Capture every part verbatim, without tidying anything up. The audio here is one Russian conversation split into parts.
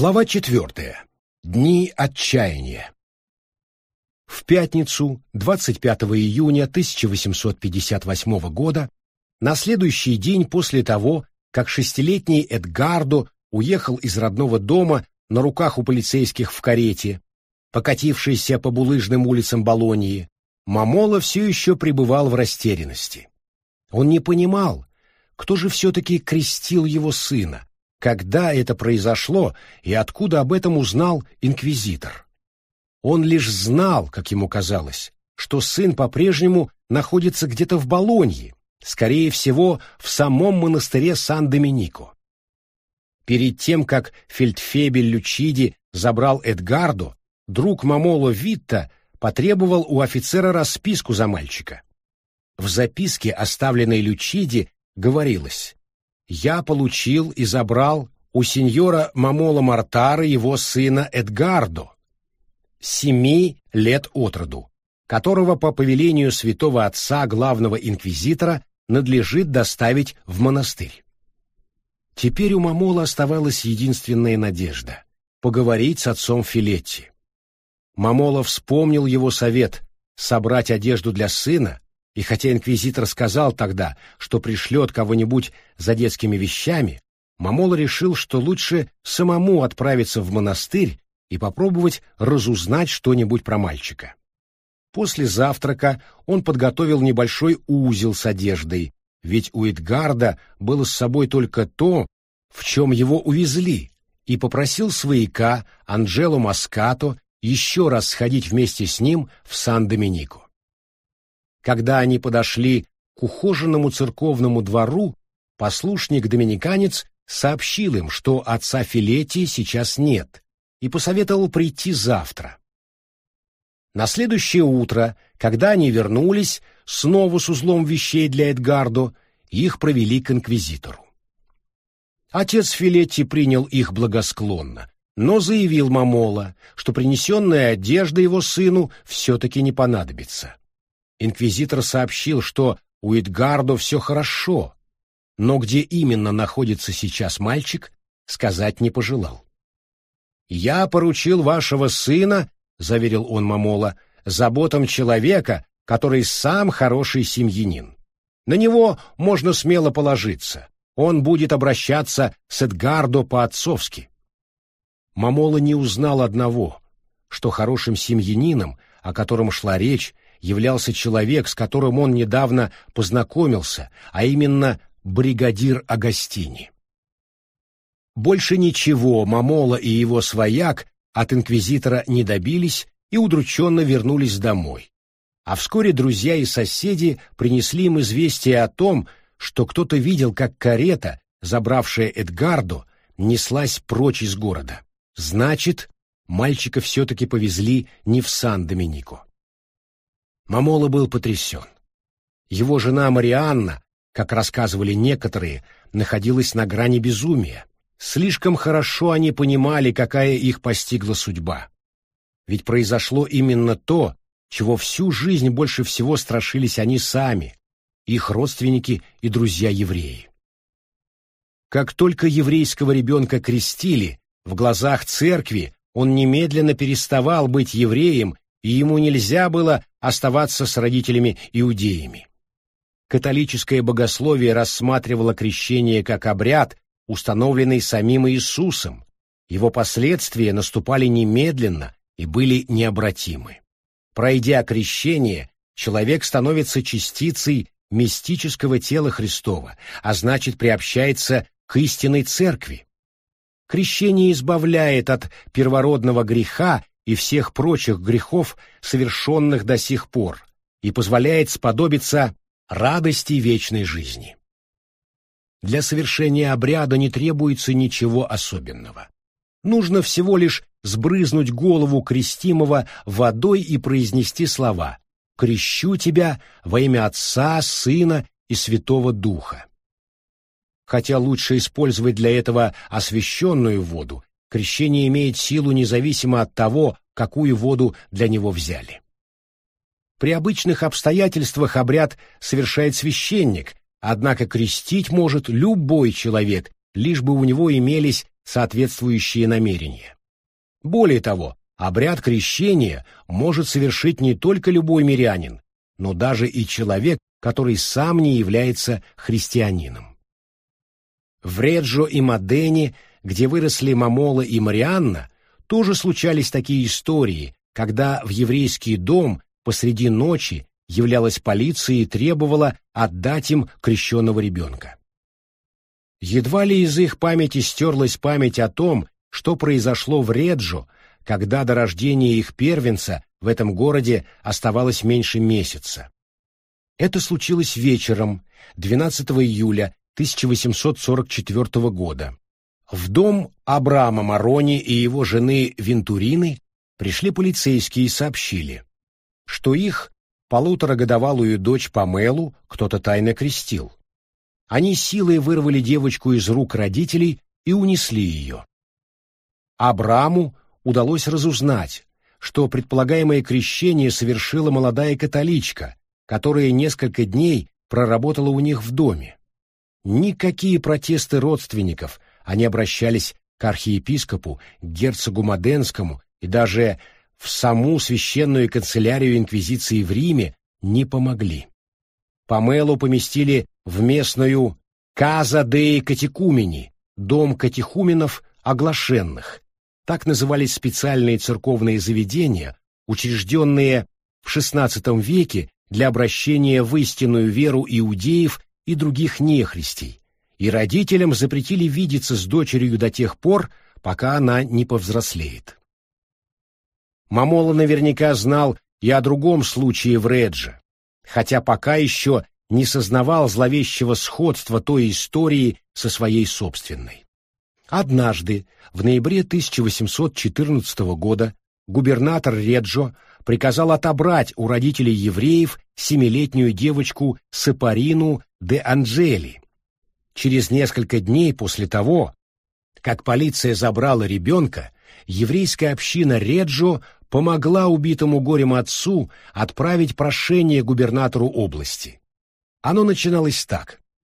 Глава четвертая. Дни отчаяния. В пятницу, двадцать пятого июня тысяча восемьсот пятьдесят восьмого года, на следующий день после того, как шестилетний Эдгардо уехал из родного дома на руках у полицейских в карете, покатившейся по булыжным улицам Болоньи, Момола все еще пребывал в растерянности. Он не понимал, кто же все-таки крестил его сына, когда это произошло и откуда об этом узнал инквизитор. Он лишь знал, как ему казалось, что сын по-прежнему находится где-то в Болонье, скорее всего, в самом монастыре Сан-Доминико. Перед тем, как фельдфебель Лючиди забрал Эдгардо, друг Момоло Витта потребовал у офицера расписку за мальчика. В записке, оставленной Лючиди, говорилось: «Я получил и забрал у сеньора Момоло Мортара его сына Эдгардо, семи лет от роду, которого по повелению святого отца главного инквизитора надлежит доставить в монастырь». Теперь у Момоло оставалась единственная надежда — поговорить с отцом Филетти. Момоло вспомнил его совет собрать одежду для сына, и хотя инквизитор сказал тогда, что пришлет кого-нибудь за детскими вещами, Момоло решил, что лучше самому отправиться в монастырь и попробовать разузнать что-нибудь про мальчика. После завтрака он подготовил небольшой узел с одеждой, ведь у Эдгарда было с собой только то, в чем его увезли, и попросил свояка Анджело Маскато еще раз сходить вместе с ним в Сан-Доминико. Когда они подошли к ухоженному церковному двору, послушник-доминиканец сообщил им, что отца Филетти сейчас нет, и посоветовал прийти завтра. На следующее утро, когда они вернулись, снова с узлом вещей для Эдгардо, их провели к инквизитору. Отец Филетти принял их благосклонно, но заявил Момоло, что принесенная одежда его сыну все-таки не понадобится. Инквизитор сообщил, что у Эдгардо все хорошо, но где именно находится сейчас мальчик, сказать не пожелал. «Я поручил вашего сына, — заверил он Момоло, — заботам человека, который сам хороший семьянин. На него можно смело положиться. Он будет обращаться с Эдгардо по-отцовски». Момоло не узнал одного, что хорошим семьянином, о котором шла речь, являлся человек, с которым он недавно познакомился, а именно бригадир Агастини. Больше ничего Момоло и его свояк от инквизитора не добились и удрученно вернулись домой. А вскоре друзья и соседи принесли им известие о том, что кто-то видел, как карета, забравшая Эдгардо, неслась прочь из города. Значит, мальчика все-таки повезли не в Сан-Доминико. Момоло был потрясен. Его жена Марианна, как рассказывали некоторые, находилась на грани безумия. Слишком хорошо они понимали, какая их постигла судьба. Ведь произошло именно то, чего всю жизнь больше всего страшились они сами, их родственники и друзья-евреи. Как только еврейского ребенка крестили, в глазах церкви он немедленно переставал быть евреем, и ему нельзя было оставаться с родителями-иудеями. Католическое богословие рассматривало крещение как обряд, установленный самим Иисусом. Его последствия наступали немедленно и были необратимы. Пройдя крещение, человек становится частицей мистического тела Христова, а значит, приобщается к истинной церкви. Крещение избавляет от первородного греха и всех прочих грехов, совершенных до сих пор, и позволяет сподобиться радости вечной жизни. Для совершения обряда не требуется ничего особенного. Нужно всего лишь сбрызнуть голову крестимого водой и произнести слова: «Крещу тебя во имя Отца, Сына и Святого Духа». Хотя лучше использовать для этого освященную воду, крещение имеет силу независимо от того, какую воду для него взяли. При обычных обстоятельствах обряд совершает священник, однако крестить может любой человек, лишь бы у него имелись соответствующие намерения. Более того, обряд крещения может совершить не только любой мирянин, но даже и человек, который сам не является христианином. В Реджо и Модене, где выросли Мамола и Марианна, тоже случались такие истории, когда в еврейский дом посреди ночи являлась полиция и требовала отдать им крещенного ребенка. Едва ли из их памяти стерлась память о том, что произошло в Реджо, когда до рождения их первенца в этом городе оставалось меньше месяца. Это случилось вечером двенадцатого июля тысяча восемьсот сорок четвёртого года. В дом Абрама Марони и его жены Вентурины пришли полицейские и сообщили, что их полуторагодовалую дочь Памелу кто-то тайно крестил. Они силой вырвали девочку из рук родителей и унесли ее. Абраму удалось разузнать, что предполагаемое крещение совершила молодая католичка, которая несколько дней проработала у них в доме. Никакие протесты родственников, они обращались к архиепископу, герцогу Моденскому и даже в саму священную канцелярию инквизиции в Риме, не помогли. Памелу поместили в местную «Каза деи Катехумени», дом катехуменов оглашенных. Так назывались специальные церковные заведения, учрежденные в шестнадцатом веке для обращения в истинную веру иудеев и других нехристей, и родителям запретили видеться с дочерью до тех пор, пока она не повзрослеет. Мамола наверняка знал и о другом случае в Редже, хотя пока еще не сознавал зловещего сходства той истории со своей собственной. Однажды, в ноябре тысяча восемьсот четырнадцатого года, губернатор Реджо приказал отобрать у родителей евреев семилетнюю девочку Сепарину де Анджели. Через несколько дней после того, как полиция забрала ребенка, еврейская община Реджо помогла убитому горем отцу отправить прошение губернатору области. Оно начиналось так.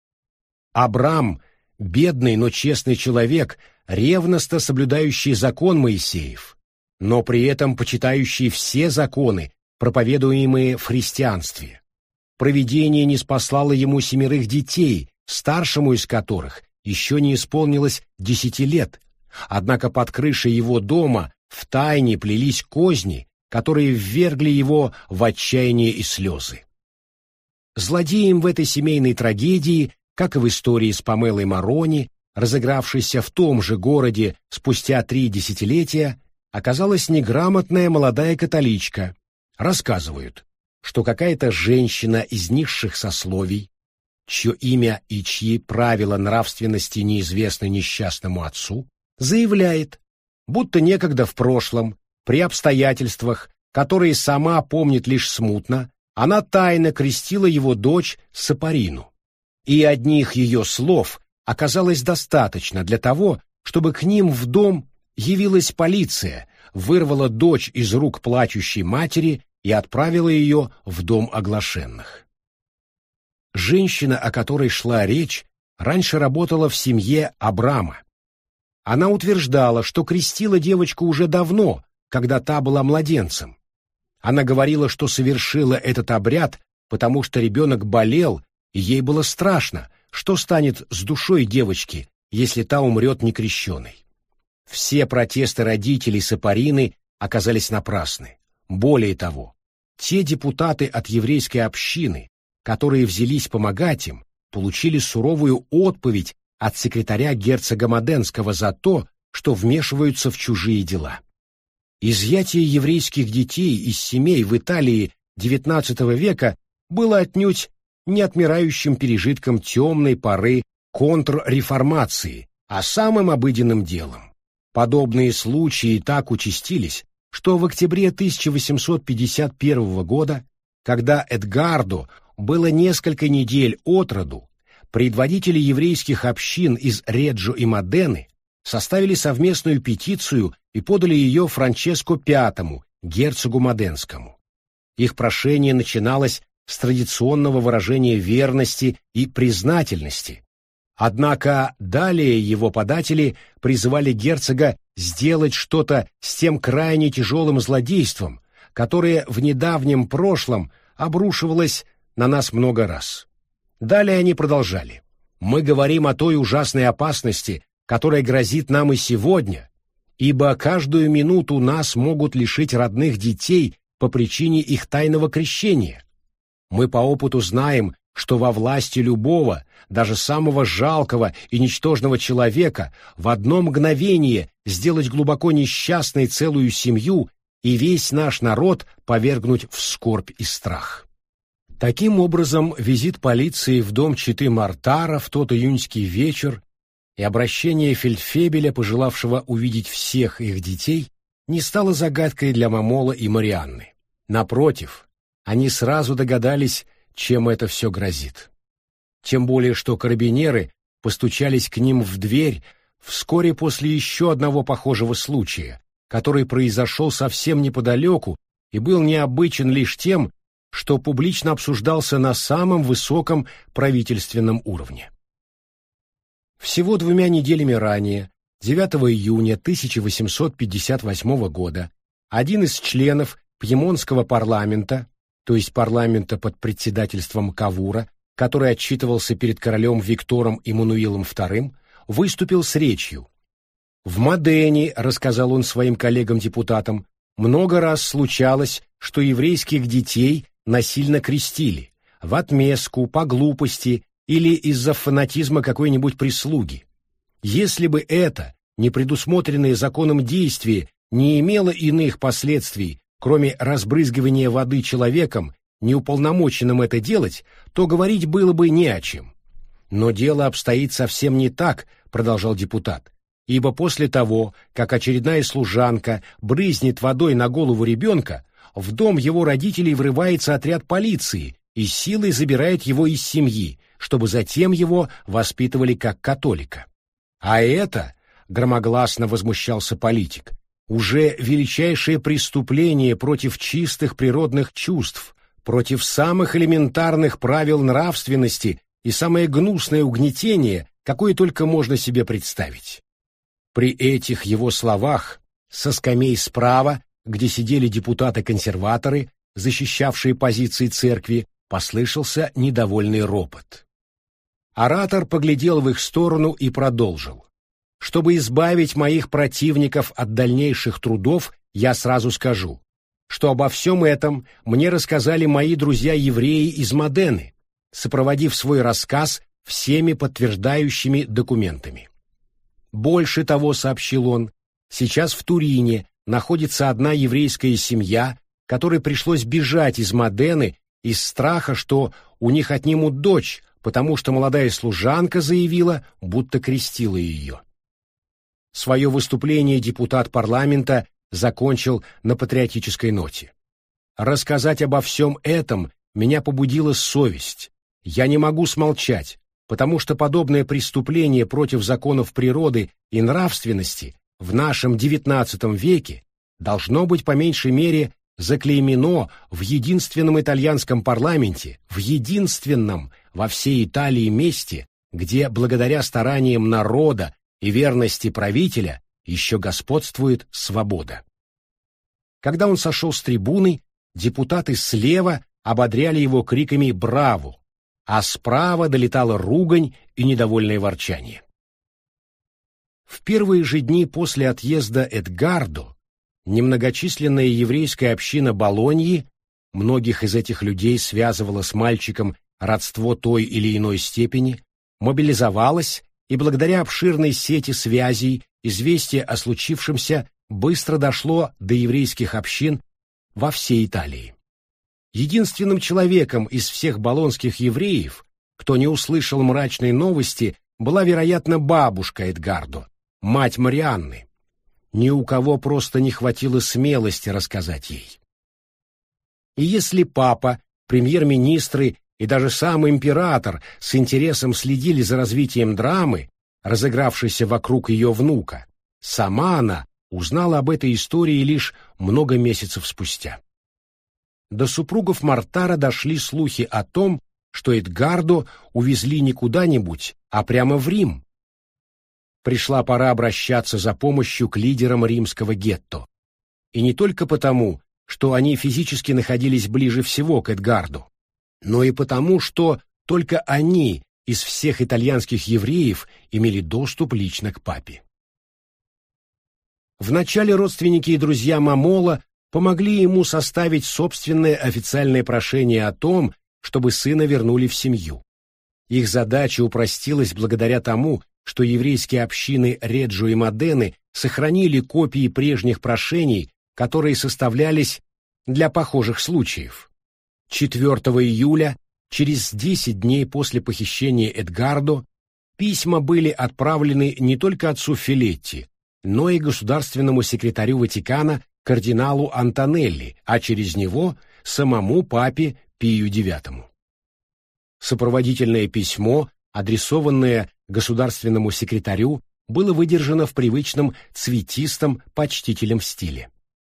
Абрам, бедный, но честный человек, ревностно соблюдающий закон Моисеев, но при этом почитающий все законы, проповедуемые в христианстве. Провидение ниспослало ему семерых детей, старшему из которых еще не исполнилось десяти лет, однако под крышей его дома втайне плелись козни, которые ввергли его в отчаяние и слезы. Злодеем в этой семейной трагедии, как и в истории с Памелой Марони, разыгравшейся в том же городе спустя три десятилетия, оказалась неграмотная молодая католичка. Рассказывают, что какая-то женщина из низших сословий, чье имя и чьи правила нравственности неизвестны несчастному отцу, заявляет, будто некогда в прошлом, при обстоятельствах, которые сама помнит лишь смутно, она тайно крестила его дочь Сепарину. И одних ее слов оказалось достаточно для того, чтобы к ним в дом явилась полиция, вырвала дочь из рук плачущей матери и отправила ее в дом оглашенных. Женщина, о которой шла речь, раньше работала в семье Абрама. Она утверждала, что крестила девочку уже давно, когда та была младенцем. Она говорила, что совершила этот обряд, потому что ребенок болел, и ей было страшно, что станет с душой девочки, если та умрет некрещенной. Все протесты родителей Сепарины оказались напрасны. Более того, те депутаты от еврейской общины, которые взялись помогать им, получили суровую отповедь от секретаря герцога Моденского за то, что вмешиваются в чужие дела. Изъятие еврейских детей из семей в Италии девятнадцатого века было отнюдь не отмирающим пережитком темной поры контрреформации, а самым обыденным делом. Подобные случаи так участились, что в октябре тысяча восемьсот пятьдесят первого года, когда Эдгардо было несколько недель от роду, предводители еврейских общин из Реджо и Модены составили совместную петицию и подали ее Франческо Пятому, герцогу Моденскому. Их прошение начиналось с традиционного выражения верности и признательности, Однако далее его податели призывали герцога сделать что-то с тем крайне тяжелым злодейством, которое в недавнем прошлом обрушивалось на нас много раз. Далее они продолжали. «Мы говорим о той ужасной опасности, которая грозит нам и сегодня, ибо каждую минуту нас могут лишить родных детей по причине их тайного крещения. Мы по опыту знаем, что во власти любого, даже самого жалкого и ничтожного человека, в одно мгновение сделать глубоко несчастной целую семью и весь наш народ повергнуть в скорбь и страх». Таким образом, визит полиции в дом четы Мортара в тот июньский вечер и обращение фельдфебеля, пожелавшего увидеть всех их детей, не стало загадкой для Момола и Марианны. Напротив, они сразу догадались, чем это все грозит. Тем более, что карабинеры постучались к ним в дверь вскоре после еще одного похожего случая, который произошел совсем неподалеку и был необычен лишь тем, что публично обсуждался на самом высоком правительственном уровне. Всего двумя неделями ранее, девятого июня тысяча восемьсот пятьдесят восьмого года, один из членов Пьемонтского парламента, то есть парламента под председательством Кавура, который отчитывался перед королем Виктором Эммануилом вторым, выступил с речью. «В Модене, — рассказал он своим коллегам-депутатам, — много раз случалось, что еврейских детей насильно крестили, в отместку, по глупости или из-за фанатизма какой-нибудь прислуги. Если бы это, непредусмотренное законом действие, не имело иных последствий, кроме разбрызгивания воды человеком, неуполномоченным это делать, то говорить было бы не о чем. Но дело обстоит совсем не так, — продолжал депутат, ибо после того, как очередная служанка брызнет водой на голову ребенка, в дом его родителей врывается отряд полиции и силой забирает его из семьи, чтобы затем его воспитывали как католика. А это, — громогласно возмущался политик, — уже величайшее преступление против чистых природных чувств, против самых элементарных правил нравственности и самое гнусное угнетение, какое только можно себе представить. При этих его словах со скамей справа, где сидели депутаты-консерваторы, защищавшие позиции церкви, послышался недовольный ропот. Оратор поглядел в их сторону и продолжил. «Чтобы избавить моих противников от дальнейших трудов, я сразу скажу, что обо всем этом мне рассказали мои друзья-евреи из Модены, сопроводив свой рассказ всеми подтверждающими документами. Больше того, — сообщил он, — сейчас в Турине находится одна еврейская семья, которой пришлось бежать из Модены из страха, что у них отнимут дочь, потому что молодая служанка заявила, будто крестила ее». Свое выступление депутат парламента закончил на патриотической ноте. «Рассказать обо всем этом меня побудила совесть. Я не могу смолчать, потому что подобное преступление против законов природы и нравственности в нашем девятнадцатом веке должно быть по меньшей мере заклеймено в единственном итальянском парламенте, в единственном во всей Италии месте, где благодаря стараниям народа и верности правителя еще господствует свобода». Когда он сошел с трибуны, депутаты слева ободряли его криками «Браво!», а справа долетала ругань и недовольное ворчание. В первые же дни после отъезда Эдгардо немногочисленная еврейская община Болоньи, многих из этих людей связывало с мальчиком родство той или иной степени, мобилизовалась, и благодаря обширной сети связей известие о случившемся быстро дошло до еврейских общин во всей Италии. Единственным человеком из всех болонских евреев, кто не услышал мрачной новости, была, вероятно, бабушка Эдгардо, мать Марианны. Ни у кого просто не хватило смелости рассказать ей. И если папа, премьер-министры и даже сам император с интересом следили за развитием драмы, разыгравшейся вокруг ее внука, сама она узнала об этой истории лишь много месяцев спустя. До супругов Мортара дошли слухи о том, что Эдгардо увезли не куда-нибудь, а прямо в Рим. Пришла пора обращаться за помощью к лидерам римского гетто. И не только потому, что они физически находились ближе всего к Эдгарду, но и потому, что только они из всех итальянских евреев имели доступ лично к папе. Вначале родственники и друзья Мамола помогли ему составить собственное официальное прошение о том, чтобы сына вернули в семью. Их задача упростилась благодаря тому, что еврейские общины Реджо и Модены сохранили копии прежних прошений, которые составлялись для похожих случаев. четвёртого июля, через десять дней после похищения Эдгардо, письма были отправлены не только отцу Филетти, но и государственному секретарю Ватикана кардиналу Антонелли, а через него самому папе Пию девятому. Сопроводительное письмо, адресованное государственному секретарю, было выдержано в привычном цветистом почтительном стиле.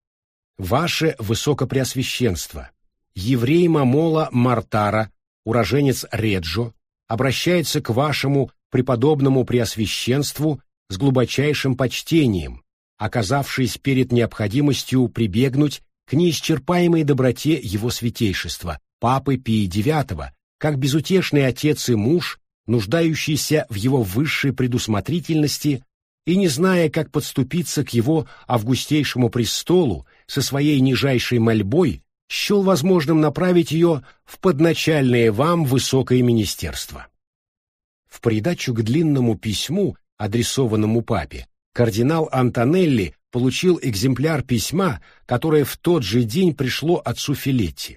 «Ваше Высокопреосвященство, еврей Мамола Мартара, уроженец Реджо, обращается к вашему преподобному Преосвященству с глубочайшим почтением, оказавшись перед необходимостью прибегнуть к неисчерпаемой доброте его святейшества, папы Пия девятого, как безутешный отец и муж, нуждающийся в его высшей предусмотрительности и не зная, как подступиться к его августейшему престолу со своей нижайшей мольбой, счел возможным направить ее в подначальное вам высокое министерство». В придачу к длинному письму, адресованному папе, кардинал Антонелли получил экземпляр письма, которое в тот же день пришло отцу Филетти.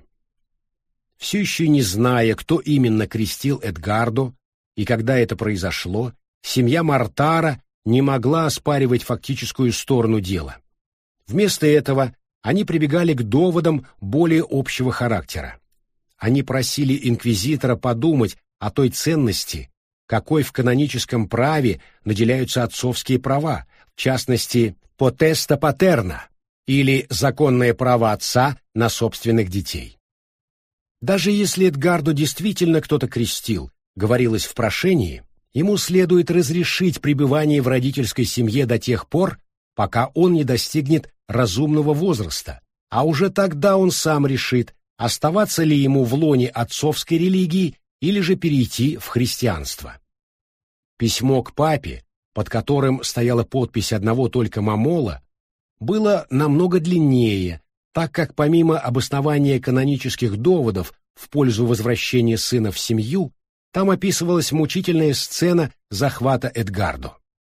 Все еще не зная, кто именно крестил Эдгардо и когда это произошло, семья Мартара не могла оспаривать фактическую сторону дела. Вместо этого они прибегали к доводам более общего характера. Они просили инквизитора подумать о той ценности, какой в каноническом праве наделяются отцовские права, в частности, potesta paterna, или законное право отца на собственных детей. Даже если Эдгардо действительно кто-то крестил, говорилось в прошении, ему следует разрешить пребывание в родительской семье до тех пор, пока он не достигнет разумного возраста, а уже тогда он сам решит, оставаться ли ему в лоне отцовской религии или же перейти в христианство. Письмо к папе, под которым стояла подпись одного только Мамола, было намного длиннее, так как помимо обоснования канонических доводов в пользу возвращения сына в семью, там описывалась мучительная сцена захвата Эдгардо.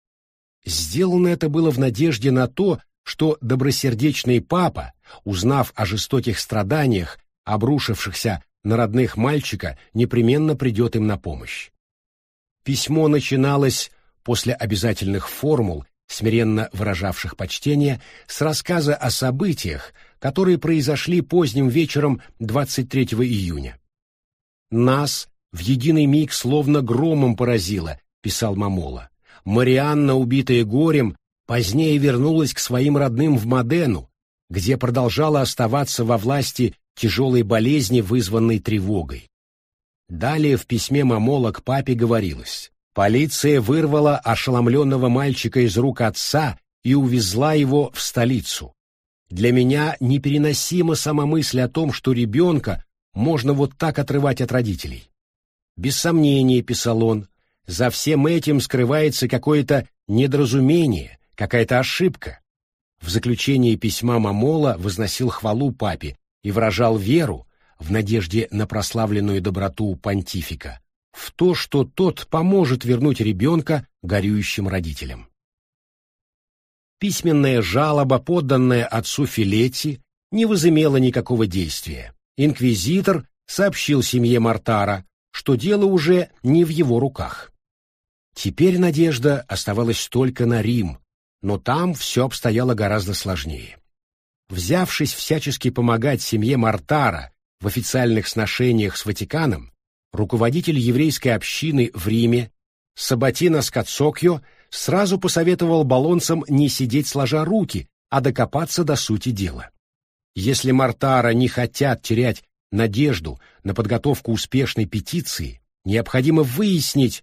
Сделано это было в надежде на то, что добросердечный папа, узнав о жестоких страданиях, обрушившихся на родных мальчика, непременно придет им на помощь. Письмо начиналось, после обязательных формул, смиренно выражавших почтение, с рассказа о событиях, которые произошли поздним вечером двадцать третьего июня. «Нас в единый миг словно громом поразило», — писал Мамола. «Марианна, убитая горем, позднее вернулась к своим родным в Модену, где продолжала оставаться во власти тяжелой болезни, вызванной тревогой». Далее в письме Мамола к папе говорилось: «Полиция вырвала ошеломленного мальчика из рук отца и увезла его в столицу. Для меня непереносима сама мысль о том, что ребенка можно вот так отрывать от родителей. Без сомнения, — писал он, — за всем этим скрывается какое-то недоразумение, какая-то ошибка». В заключении письма Мамола возносил хвалу папе и выражал веру, в надежде на прославленную доброту понтифика, в то, что тот поможет вернуть ребенка горюющим родителям. Письменная жалоба, подданная отцу Филетти, не возымела никакого действия. Инквизитор сообщил семье Мартара, что дело уже не в его руках. Теперь надежда оставалась только на Рим, но там все обстояло гораздо сложнее. Взявшись всячески помогать семье Мартара в официальных сношениях с Ватиканом, руководитель еврейской общины в Риме Сабатино Скоцокьо сразу посоветовал болонцам не сидеть сложа руки, а докопаться до сути дела. Если Мартара не хотят терять надежду на подготовку успешной петиции, необходимо выяснить,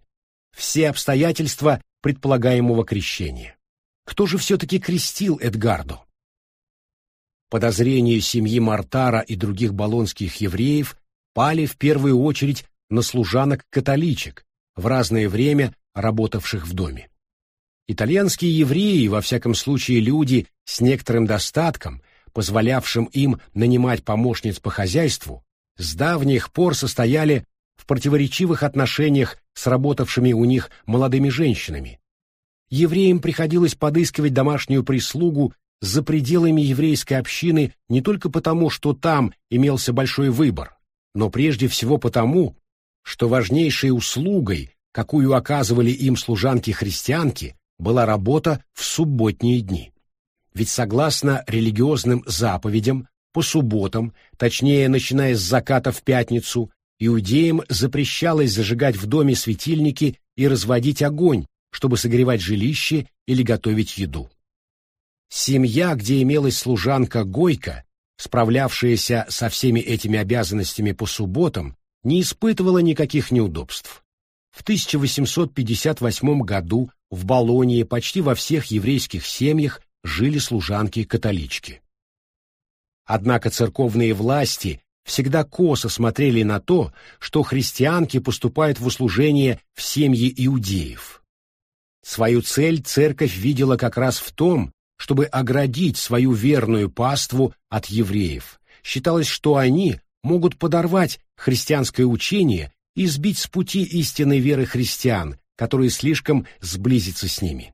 все обстоятельства предполагаемого крещения. Кто же все-таки крестил Эдгарду? Подозрения семьи Мортара и других болонских евреев пали в первую очередь на служанок-католичек, в разное время работавших в доме. Итальянские евреи, во всяком случае люди с некоторым достатком, позволявшим им нанимать помощниц по хозяйству, с давних пор состояли в противоречивых отношениях с работавшими у них молодыми женщинами. Евреям приходилось подыскивать домашнюю прислугу за пределами еврейской общины не только потому, что там имелся большой выбор, но прежде всего потому, что важнейшей услугой, какую оказывали им служанки-христианки, была работа в субботние дни. Ведь согласно религиозным заповедям, по субботам, точнее, начиная с заката в пятницу, иудеям запрещалось зажигать в доме светильники и разводить огонь, чтобы согревать жилище или готовить еду. Семья, где имелась служанка Гойка, справлявшаяся со всеми этими обязанностями по субботам, не испытывала никаких неудобств. В тысяча восемьсот пятьдесят восьмом году в Болонье почти во всех еврейских семьях жили служанки-католички. Однако церковные власти всегда косо смотрели на то, что христианки поступают в услужение в семьи иудеев. Свою цель церковь видела как раз в том, чтобы оградить свою верную паству от евреев. Считалось, что они могут подорвать христианское учение и сбить с пути истинной веры христиан, которые слишком сблизятся с ними.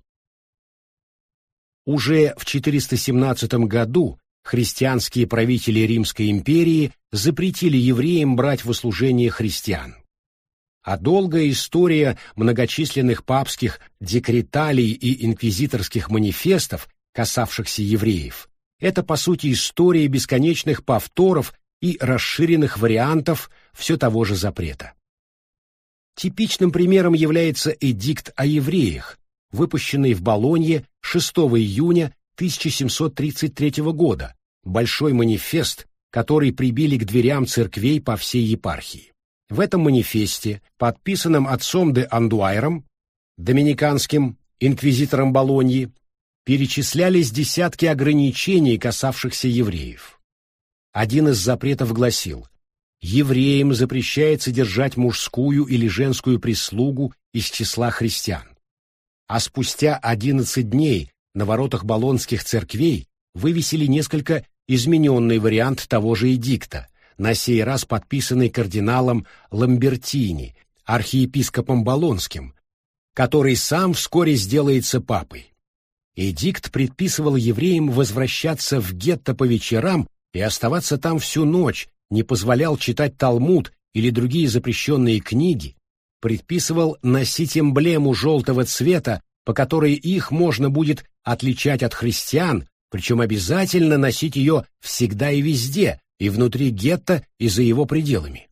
Уже в четыреста семнадцатом году христианские правители Римской империи запретили евреям брать в услужение христиан. А долгая история многочисленных папских декреталий и инквизиторских манифестов, касавшихся евреев, это, по сути, история бесконечных повторов и расширенных вариантов все того же запрета. Типичным примером является эдикт о евреях, выпущенный в Болонье шестого июня тысяча семьсот тридцать третьего года, большой манифест, который прибили к дверям церквей по всей епархии. В этом манифесте, подписанном отцом де Андуайром, доминиканским инквизитором Болоньи, перечислялись десятки ограничений, касавшихся евреев. Один из запретов гласил: евреям запрещается держать мужскую или женскую прислугу из числа христиан. А спустя одиннадцать дней на воротах болонских церквей вывесили несколько измененный вариант того же эдикта, на сей раз подписанный кардиналом Ламбертини, архиепископом Болонским, который сам вскоре сделается папой. Эдикт предписывал евреям возвращаться в гетто по вечерам и оставаться там всю ночь, не позволял читать Талмуд или другие запрещенные книги, предписывал носить эмблему желтого цвета, по которой их можно будет отличать от христиан, причем обязательно носить ее всегда и везде, и внутри гетто, и за его пределами.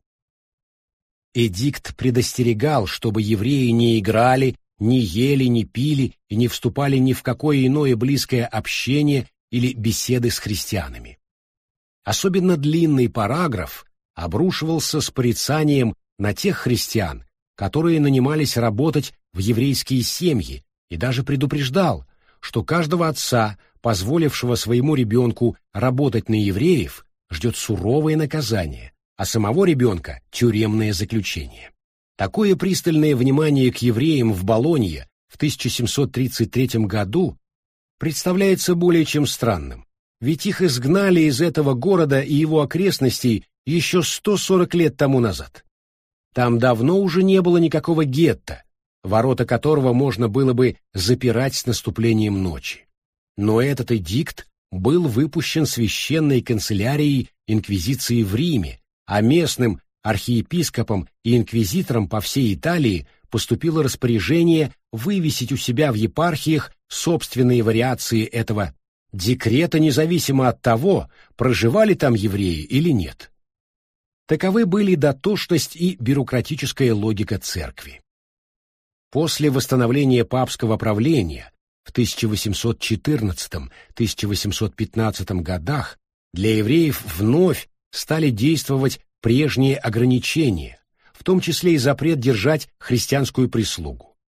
Эдикт предостерегал, чтобы евреи не играли, не ели, не пили и не вступали ни в какое иное близкое общение или беседы с христианами. Особенно длинный параграф обрушивался с порицанием на тех христиан, которые нанимались работать в еврейские семьи, и даже предупреждал, что каждого отца, позволившего своему ребенку работать на евреев, ждет суровое наказание, а самого ребенка – тюремное заключение. Такое пристальное внимание к евреям в Болонье в тысяча семьсот тридцать третьем году представляется более чем странным, ведь их изгнали из этого города и его окрестностей еще сто сорок лет тому назад. Там давно уже не было никакого гетто, ворота которого можно было бы запирать с наступлением ночи. Но этот эдикт был выпущен священной канцелярией инквизиции в Риме, а местным архиепископом и инквизитором по всей Италии поступило распоряжение вывесить у себя в епархиях собственные вариации этого декрета, независимо от того, проживали там евреи или нет. Таковы были дотошность и бюрократическая логика церкви. После восстановления папского правления в тысяча восемьсот четырнадцатом — тысяча восемьсот пятнадцатом годах для евреев вновь стали действовать прежние ограничения, в том числе и запрет держать христианскую прислугу.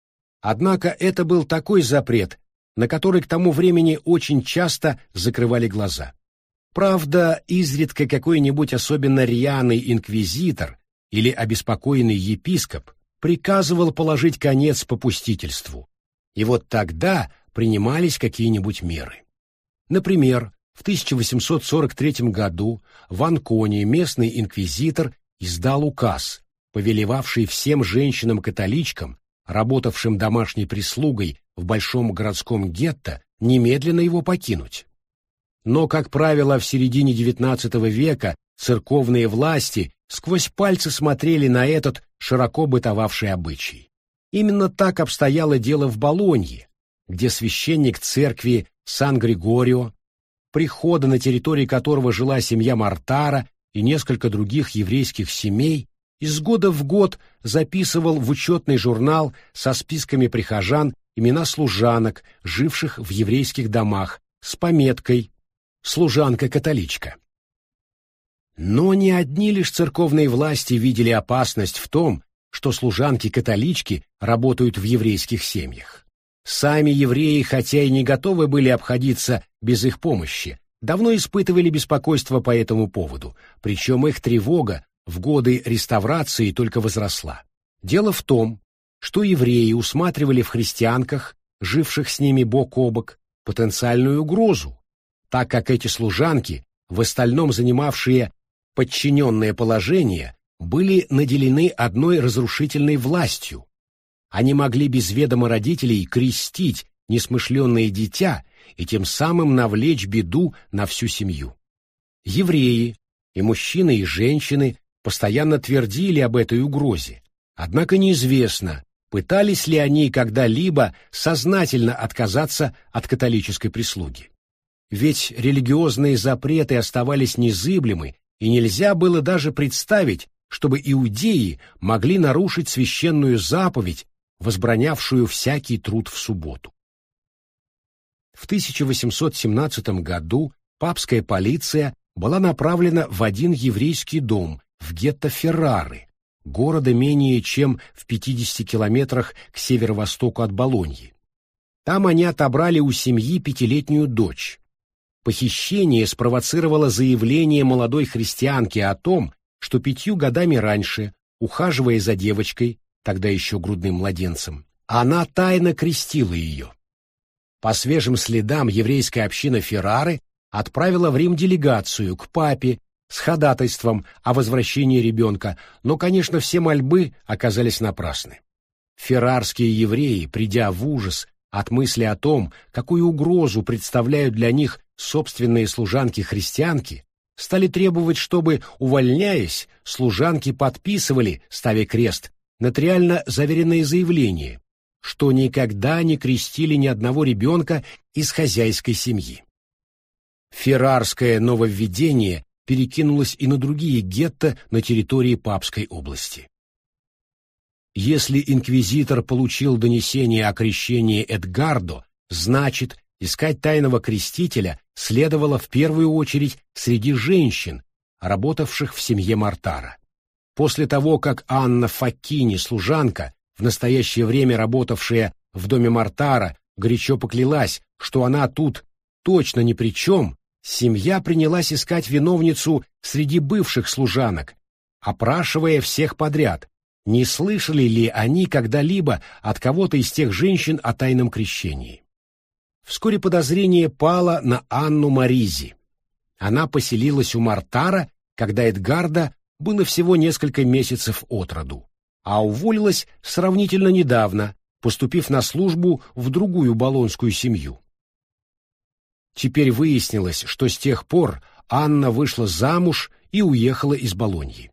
Однако это был такой запрет, на который к тому времени очень часто закрывали глаза. Правда, изредка какой-нибудь особенно рьяный инквизитор или обеспокоенный епископ приказывал положить конец попустительству, и вот тогда принимались какие-нибудь меры. Например, в тысяча восемьсот сорок третьем году в Анконе местный инквизитор издал указ, повелевавший всем женщинам-католичкам, работавшим домашней прислугой в большом городском гетто, немедленно его покинуть. Но, как правило, в середине девятнадцатого века церковные власти сквозь пальцы смотрели на этот широко бытовавший обычай. Именно так обстояло дело в Болонье, где священник церкви Сан-Григорио, прихода на территории которого жила семья Мортара и несколько других еврейских семей, из года в год записывал в учетный журнал со списками прихожан имена служанок, живших в еврейских домах, с пометкой «Служанка-католичка». Но не одни лишь церковные власти видели опасность в том, что служанки-католички работают в еврейских семьях. Сами евреи, хотя и не готовы были обходиться без их помощи, давно испытывали беспокойство по этому поводу, причем их тревога в годы реставрации только возросла. Дело в том, что евреи усматривали в христианках, живших с ними бок о бок, потенциальную угрозу, так как эти служанки, в остальном занимавшие подчиненное положение, были наделены одной разрушительной властью. Они могли без ведома родителей крестить несмышленное дитя и тем самым навлечь беду на всю семью. Евреи, и мужчины, и женщины, постоянно твердили об этой угрозе, однако неизвестно, пытались ли они когда-либо сознательно отказаться от католической прислуги. Ведь религиозные запреты оставались незыблемы, и нельзя было даже представить, чтобы иудеи могли нарушить священную заповедь, возбранявшую всякий труд в субботу. В тысяча восемьсот семнадцатом году папская полиция была направлена в один еврейский дом в гетто Феррары, города менее чем в пятидесяти километрах к северо-востоку от Болоньи. Там они отобрали у семьи пятилетнюю дочь. Похищение спровоцировало заявление молодой христианки о том, что пятью годами раньше, ухаживая за девочкой, тогда еще грудным младенцем, она тайно крестила ее. По свежим следам еврейская община Феррары отправила в Рим делегацию к папе с ходатайством о возвращении ребенка, но, конечно, все мольбы оказались напрасны. Феррарские евреи, придя в ужас от мысли о том, какую угрозу представляют для них собственные служанки-христианки, стали требовать, чтобы, увольняясь, служанки подписывали, ставя крест, нотариально заверенное заявление, что никогда не крестили ни одного ребенка из хозяйской семьи. Феррарское нововведение перекинулось и на другие гетто на территории Папской области. Если инквизитор получил донесение о крещении Эдгардо, значит, искать тайного крестителя следовало в первую очередь среди женщин, работавших в семье Мортара. После того, как Анна Факкини, служанка, в настоящее время работавшая в доме Мортара, горячо поклялась, что она тут точно ни при чем, семья принялась искать виновницу среди бывших служанок, опрашивая всех подряд, не слышали ли они когда-либо от кого-то из тех женщин о тайном крещении. Вскоре подозрение пало на Анну Маризи. Она поселилась у Мортара, когда Эдгарда было всего несколько месяцев от роду, а уволилась сравнительно недавно, поступив на службу в другую болонскую семью. Теперь выяснилось, что с тех пор Анна вышла замуж и уехала из Болоньи.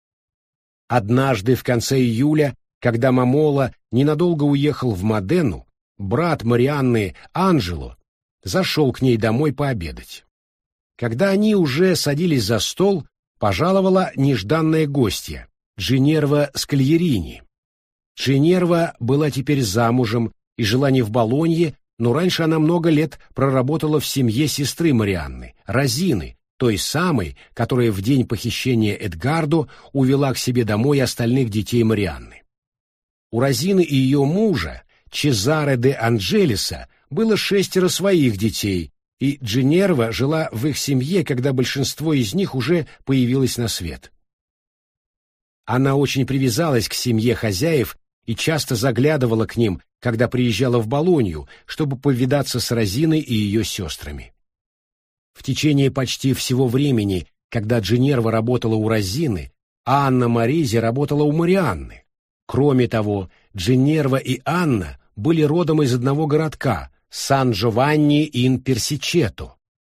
Однажды в конце июля, когда Мамола ненадолго уехал в Модену, брат Марианны Анджело зашел к ней домой пообедать. Когда они уже садились за стол, пожаловала нежданная гостья, Дженерва Скальерини. Дженерва была теперь замужем и жила не в Болонье, но раньше она много лет проработала в семье сестры Марианны, Розины, той самой, которая в день похищения Эдгардо увела к себе домой остальных детей Марианны. У Розины и ее мужа, Чезаре де Анджелеса было шестеро своих детей, и Дженерва жила в их семье, когда большинство из них уже появилось на свет. Она очень привязалась к семье хозяев и часто заглядывала к ним, когда приезжала в Болонью, чтобы повидаться с Розиной и ее сестрами. В течение почти всего времени, когда Дженерва работала у Розины, Анна Маризи работала у Марианны. Кроме того, Дженерва и Анна были родом из одного городка – Сан-Джованни-ин-Персичето.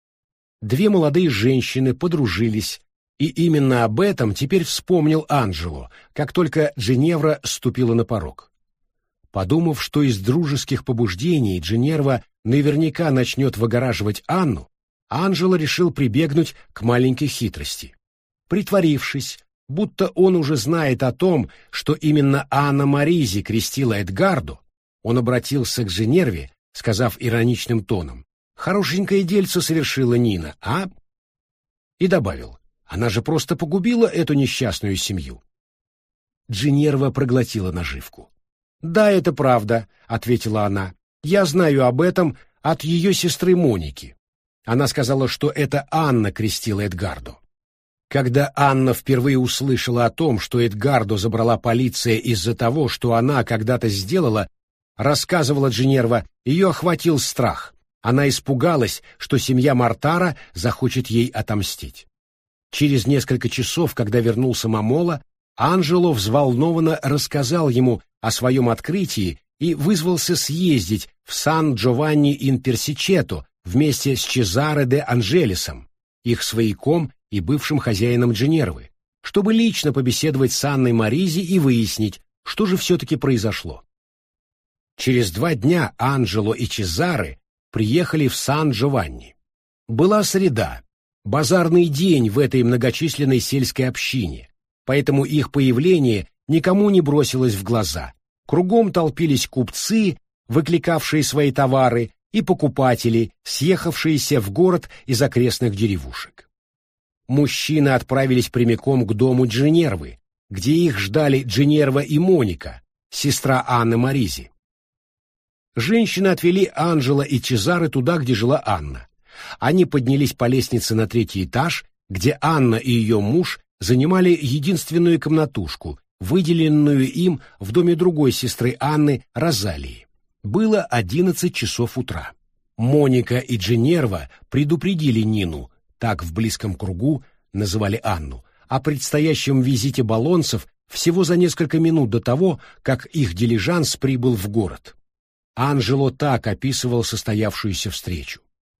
Две молодые женщины подружились, и именно об этом теперь вспомнил Анджело, как только Дженевра ступила на порог. Подумав, что из дружеских побуждений Дженерва наверняка начнет выгораживать Анну, Анджело решил прибегнуть к маленькой хитрости. Притворившись, будто он уже знает о том, что именно Анна Маризи крестила Эдгардо, он обратился к Дженерве, сказав ироничным тоном: «Хорошенькое дельце совершила Нина, а?» И добавил: «Она же просто погубила эту несчастную семью». Дженерва проглотила наживку. «Да, это правда», — ответила она. «Я знаю об этом от ее сестры Моники. Она сказала, что это Анна крестила Эдгардо». Когда Анна впервые услышала о том, что Эдгардо забрала полиция из-за того, что она когда-то сделала, рассказывала Дженерва, ее охватил страх. Она испугалась, что семья Мортара захочет ей отомстить. Через несколько часов, когда вернулся Мамола, Анджело взволнованно рассказал ему о своем открытии и вызвался съездить в Сан-Джованни-ин-Персичето вместе с Чезаре де Анджелесом, их свояком и бывшим хозяином Дженервы, чтобы лично побеседовать с Анной Маризи и выяснить, что же все-таки произошло. Через два дня Анджело и Чезаре приехали в Сан-Джованни. Была среда, базарный день в этой многочисленной сельской общине, поэтому их появление никому не бросилось в глаза. Кругом толпились купцы, выкликавшие свои товары, и покупатели, съехавшиеся в город из окрестных деревушек. Мужчины отправились прямиком к дому Дженервы, где их ждали Дженерва и Моника, сестра Анны Маризи. Женщины отвели Анджело и Чезаре туда, где жила Анна. Они поднялись по лестнице на третий этаж, где Анна и ее муж занимали единственную комнатушку, выделенную им в доме другой сестры Анны, Розалии. Было одиннадцать часов утра. Моника и Дженерва предупредили Нину, так в близком кругу называли Анну, о предстоящем визите болонцев всего за несколько минут до того, как их дилижанс прибыл в город. Анджело так описывал состоявшуюся встречу.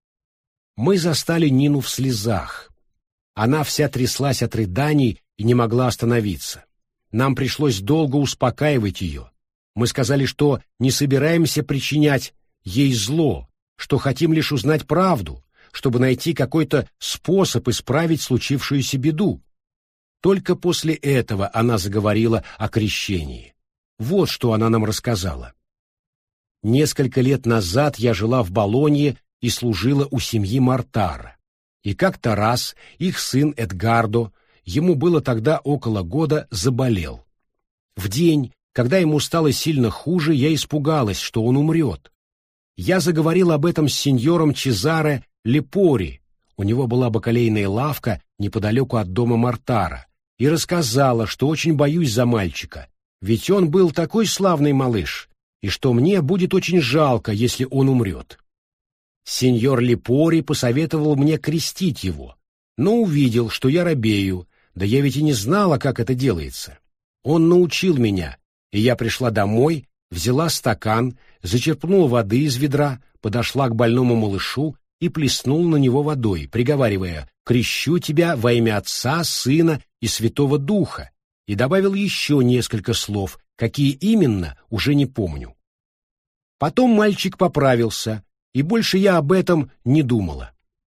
Мы застали Нину в слезах. Она вся тряслась от рыданий и не могла остановиться. Нам пришлось долго успокаивать ее. Мы сказали, что не собираемся причинять ей зло, что хотим лишь узнать правду, чтобы найти какой-то способ исправить случившуюся беду. Только после этого она заговорила о крещении. Вот что она нам рассказала. Несколько лет назад я жила в Болонье и служила у семьи Мортара. И как-то раз их сын Эдгардо, ему было тогда около года, заболел. В день, когда ему стало сильно хуже, я испугалась, что он умрет. Я заговорил об этом с сеньором Чезаре Лепори, у него была бакалейная лавка неподалеку от дома Мортара, и рассказала, что очень боюсь за мальчика, ведь он был такой славный малыш, и что мне будет очень жалко, если он умрет. Сеньор Лепори посоветовал мне крестить его, но увидел, что я робею, да я ведь и не знала, как это делается. Он научил меня, и я пришла домой, взяла стакан, зачерпнула воды из ведра, подошла к больному малышу и плеснула на него водой, приговаривая: «Крещу тебя во имя Отца, Сына и Святого Духа», и добавил еще несколько слов, какие именно, уже не помню. Потом мальчик поправился, и больше я об этом не думала.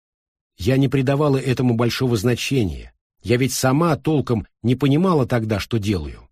Я не придавала этому большого значения, я ведь сама толком не понимала тогда, что делаю.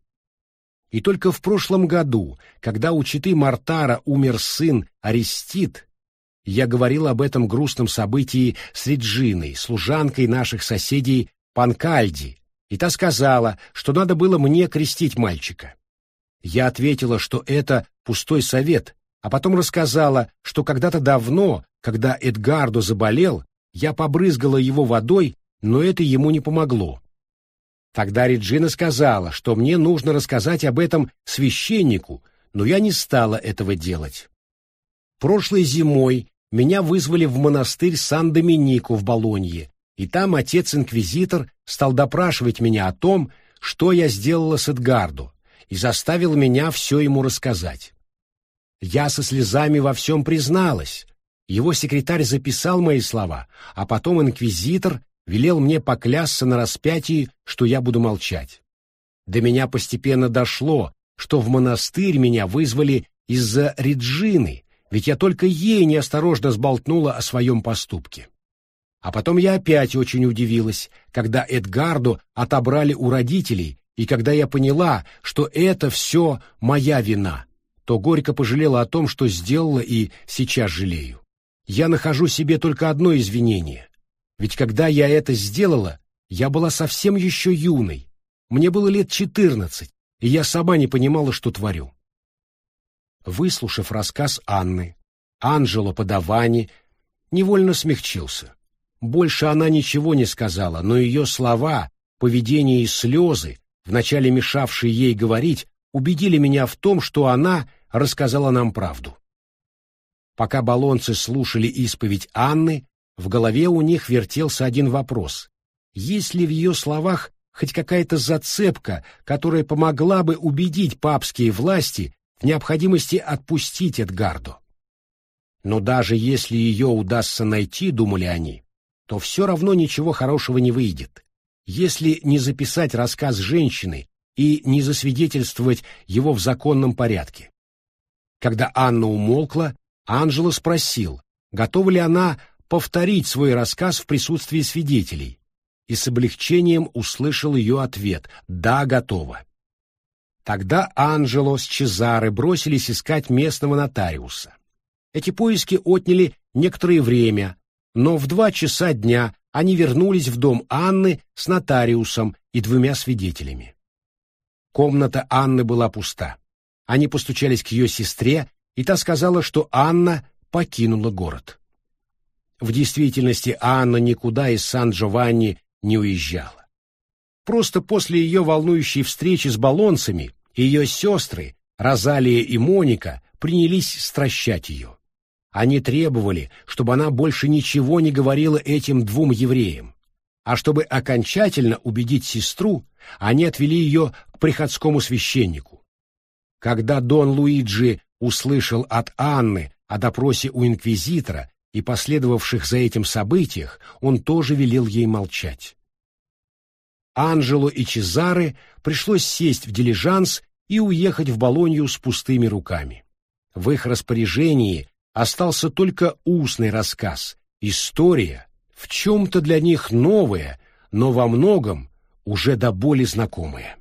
И только в прошлом году, когда у четы Мортара умер сын Аристид, я говорила об этом грустном событии с Реджиной, служанкой наших соседей Панкальди, и та сказала, что надо было мне крестить мальчика. Я ответила, что это пустой совет, а потом рассказала, что когда-то давно, когда Эдгардо заболел, я побрызгала его водой, но это ему не помогло. Тогда Реджина сказала, что мне нужно рассказать об этом священнику, но я не стала этого делать. Прошлой зимой меня вызвали в монастырь Сан-Доминико в Болонье, и там отец-инквизитор стал допрашивать меня о том, что я сделала с Эдгардо, и заставил меня все ему рассказать. Я со слезами во всем призналась. Его секретарь записал мои слова, а потом инквизитор велел мне поклясться на распятии, что я буду молчать. До меня постепенно дошло, что в монастырь меня вызвали из-за Реджины, ведь я только ей неосторожно сболтнула о своем поступке. А потом я опять очень удивилась, когда Эдгардо отобрали у родителей, и когда я поняла, что это все моя вина, то горько пожалела о том, что сделала, и сейчас жалею. Я нахожу себе только одно извинение. Ведь когда я это сделала, я была совсем еще юной. Мне было лет четырнадцать, и я сама не понимала, что творю. Выслушав рассказ Анны, Анджело Падавани невольно смягчился. Больше она ничего не сказала, но ее слова, поведение и слезы, вначале мешавшие ей говорить, убедили меня в том, что она рассказала нам правду. Пока болонцы слушали исповедь Анны, в голове у них вертелся один вопрос. Есть ли в ее словах хоть какая-то зацепка, которая помогла бы убедить папские власти в необходимости отпустить Эдгардо? Но даже если ее удастся найти, думали они, то все равно ничего хорошего не выйдет. Если не записать рассказ женщины и не засвидетельствовать его в законном порядке. Когда Анна умолкла, Анджело спросил, готова ли она повторить свой рассказ в присутствии свидетелей, и с облегчением услышал ее ответ «да, готова». Тогда Анджело с Чезаре бросились искать местного нотариуса. Эти поиски отняли некоторое время, но в два часа дня они вернулись в дом Анны с нотариусом и двумя свидетелями. Комната Анны была пуста. Они постучались к ее сестре, и та сказала, что Анна покинула город. В действительности Анна никуда из Сан-Джованни не уезжала. Просто после ее волнующей встречи с болонцами ее сестры, Розалия и Моника, принялись стращать ее. Они требовали, чтобы она больше ничего не говорила этим двум евреям, а чтобы окончательно убедить сестру, они отвели ее к приходскому священнику. Когда Дон Луиджи услышал от Анны о допросе у инквизитора и последовавших за этим событиях, он тоже велел ей молчать. Анджело и Чезаре пришлось сесть в дилижанс и уехать в Болонью с пустыми руками. В их распоряжении остался только устный рассказ, история, в чем-то для них новая, но во многом уже до боли знакомая.